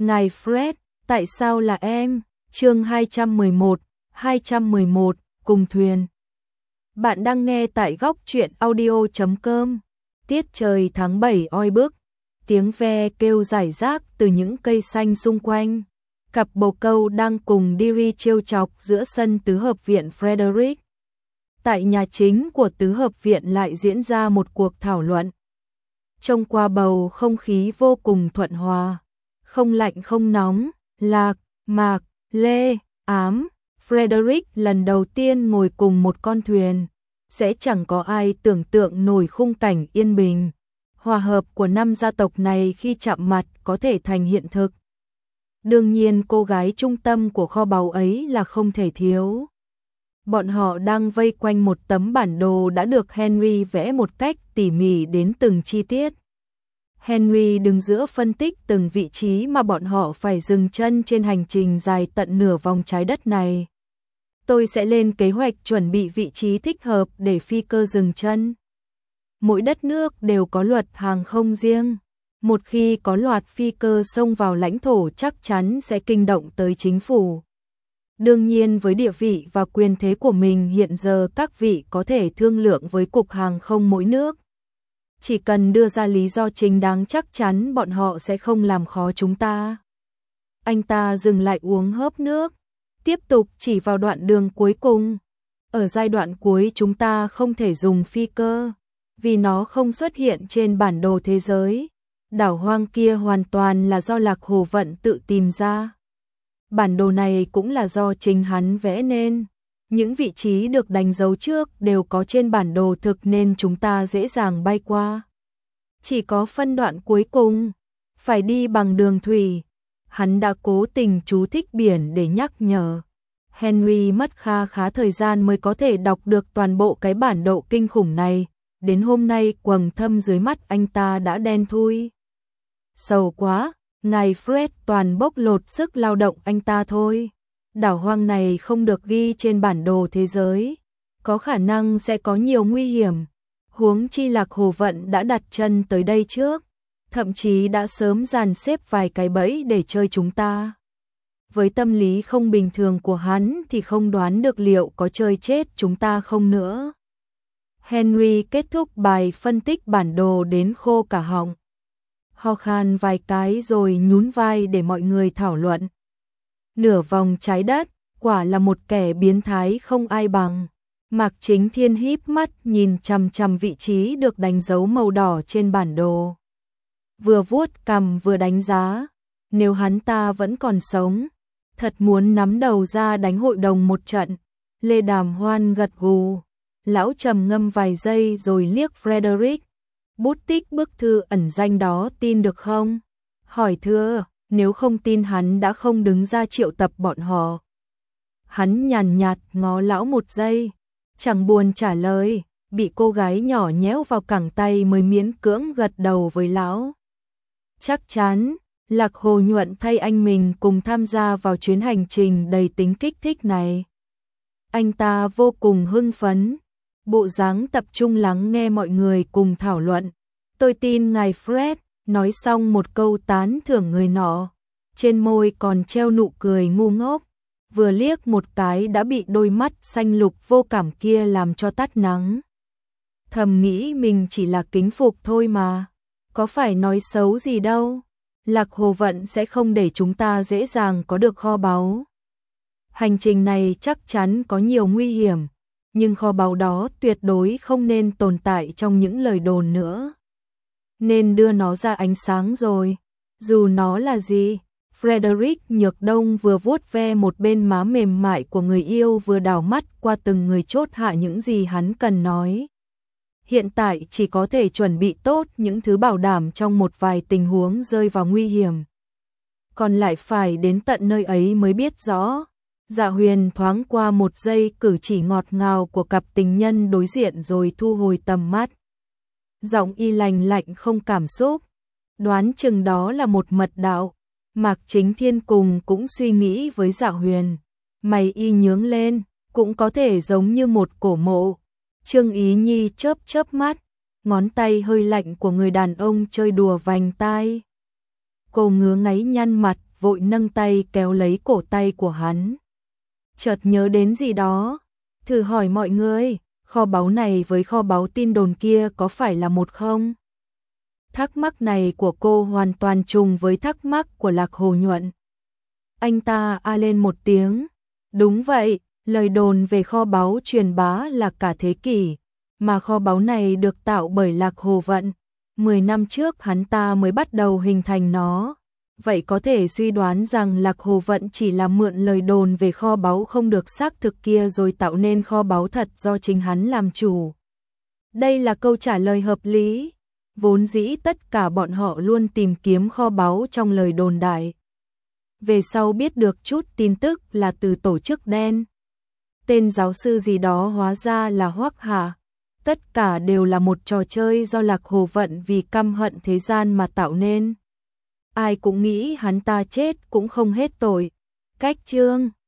Ngài Fred, tại sao là em? Chương 211, cùng thuyền. Bạn đang nghe tại góc truyện audio.com. Tiết trời tháng 7 oi bức, tiếng ve kêu rải rác từ những cây xanh xung quanh. Cặp bồ câu đang cùng Deary trêu chọc giữa sân tứ hợp viện Frederick. Tại nhà chính của tứ hợp viện lại diễn ra một cuộc thảo luận. Trông qua bầu không khí vô cùng thuận hòa, không lạnh không nóng. Lạc, Mạc, Lê, Ám, Frederick lần đầu tiên ngồi cùng một con thuyền, sẽ chẳng có ai tưởng tượng nổi khung cảnh yên bình, hòa hợp của năm gia tộc này khi chạm mặt có thể thành hiện thực. Đương nhiên cô gái trung tâm của kho báu ấy là không thể thiếu. Bọn họ đang vây quanh một tấm bản đồ đã được Henry vẽ một cách tỉ mỉ đến từng chi tiết. Henry đứng giữa phân tích từng vị trí mà bọn họ phải dừng chân trên hành trình dài tận nửa vòng trái đất này. Tôi sẽ lên kế hoạch chuẩn bị vị trí thích hợp để phi cơ dừng chân. Mỗi đất nước đều có luật hàng không riêng. Một khi có loạt phi cơ xông vào lãnh thổ chắc chắn sẽ kinh động tới chính phủ. Đương nhiên với địa vị và quyền thế của mình hiện giờ các vị có thể thương lượng với cục hàng không mỗi nước. Chỉ cần đưa ra lý do chính đáng chắc chắn bọn họ sẽ không làm khó chúng ta. Anh ta dừng lại uống hớp nước, tiếp tục chỉ vào đoạn đường cuối cùng. Ở giai đoạn cuối chúng ta không thể dùng phi cơ, vì nó không xuất hiện trên bản đồ thế giới. Đảo hoang kia hoàn toàn là do Lạc Hồ Vận tự tìm ra. Bản đồ này cũng là do chính hắn vẽ nên. Những vị trí được đánh dấu trước đều có trên bản đồ thực nên chúng ta dễ dàng bay qua. Chỉ có phân đoạn cuối cùng, phải đi bằng đường thủy. Hắn đã cố tình chú thích biển để nhắc nhở. Henry mất khá thời gian mới có thể đọc được toàn bộ cái bản đồ kinh khủng này. Đến hôm nay quầng thâm dưới mắt anh ta đã đen thui. Sầu quá, ngài Fred toàn bốc lột sức lao động anh ta thôi. Đảo hoang này không được ghi trên bản đồ thế giới, có khả năng sẽ có nhiều nguy hiểm. Huống chi Lạc Hồ Vận đã đặt chân tới đây trước, thậm chí đã sớm dàn xếp vài cái bẫy để chơi chúng ta. Với tâm lý không bình thường của hắn thì không đoán được liệu có chơi chết chúng ta không nữa. Henry kết thúc bài phân tích bản đồ đến khô cả họng. Ho khan vài cái rồi nhún vai để mọi người thảo luận. Nửa vòng trái đất, quả là một kẻ biến thái không ai bằng. Mạc Chính Thiên híp mắt nhìn chằm chằm vị trí được đánh dấu màu đỏ trên bản đồ. Vừa vuốt cằm vừa đánh giá, nếu hắn ta vẫn còn sống, thật muốn nắm đầu ra đánh hội đồng một trận. Lê Đàm Hoan gật gù, lão trầm ngâm vài giây rồi liếc Frederick. Bút tích bức thư ẩn danh đó tin được không? Hỏi thưa. Nếu không tin hắn đã không đứng ra triệu tập bọn họ. Hắn nhàn nhạt ngó lão một giây, chẳng buồn trả lời, bị cô gái nhỏ nhéo vào cẳng tay mới miễn cưỡng gật đầu với lão. Chắc chắn, Lạc Hồ Nhuận thay anh mình cùng tham gia vào chuyến hành trình đầy tính kích thích này. Anh ta vô cùng hưng phấn, bộ dáng tập trung lắng nghe mọi người cùng thảo luận. Tôi tin ngài Fred. Nói xong một câu tán thưởng người nọ, trên môi còn treo nụ cười ngu ngốc, vừa liếc một cái đã bị đôi mắt xanh lục vô cảm kia làm cho tắt nắng. Thầm nghĩ mình chỉ là kính phục thôi mà, có phải nói xấu gì đâu, Lạc Hồ Vận sẽ không để chúng ta dễ dàng có được kho báu. Hành trình này chắc chắn có nhiều nguy hiểm, nhưng kho báu đó tuyệt đối không nên tồn tại trong những lời đồn nữa. Nên đưa nó ra ánh sáng rồi. Dù nó là gì, Frederick Nhược Đông vừa vuốt ve một bên má mềm mại của người yêu vừa đảo mắt qua từng người chốt hạ những gì hắn cần nói. Hiện tại chỉ có thể chuẩn bị tốt những thứ bảo đảm trong một vài tình huống rơi vào nguy hiểm. Còn lại phải đến tận nơi ấy mới biết rõ. Dạ Huyền thoáng qua một giây cử chỉ ngọt ngào của cặp tình nhân đối diện rồi thu hồi tầm mắt. Giọng y lành lạnh không cảm xúc, đoán chừng đó là một mật đạo. Mạc Chính Thiên cùng cũng suy nghĩ với Dạ Huyền, mày y nhướng lên, cũng có thể giống như một cổ mộ. Trương Ý Nhi chớp chớp mắt, ngón tay hơi lạnh của người đàn ông chơi đùa vành tai. Cô ngứa ngáy nhăn mặt, vội nâng tay kéo lấy cổ tay của hắn. Chợt nhớ đến gì đó, thử hỏi mọi người, kho báu này với kho báu tin đồn kia có phải là một không? Thắc mắc này của cô hoàn toàn trùng với thắc mắc của Lạc Hồ Nhuận. Anh ta a lên một tiếng. Đúng vậy, lời đồn về kho báu truyền bá là cả thế kỷ, mà kho báu này được tạo bởi Lạc Hồ Vận. 10 năm trước hắn ta mới bắt đầu hình thành nó. Vậy có thể suy đoán rằng Lạc Hồ Vận chỉ là mượn lời đồn về kho báu không được xác thực kia rồi tạo nên kho báu thật do chính hắn làm chủ. Đây là câu trả lời hợp lý. Vốn dĩ tất cả bọn họ luôn tìm kiếm kho báu trong lời đồn đại. Về sau biết được chút tin tức là từ tổ chức đen. Tên giáo sư gì đó hóa ra là Hoắc Hà. Tất cả đều là một trò chơi do Lạc Hồ Vận vì căm hận thế gian mà tạo nên. Ai cũng nghĩ hắn ta chết cũng không hết tội. Cách chương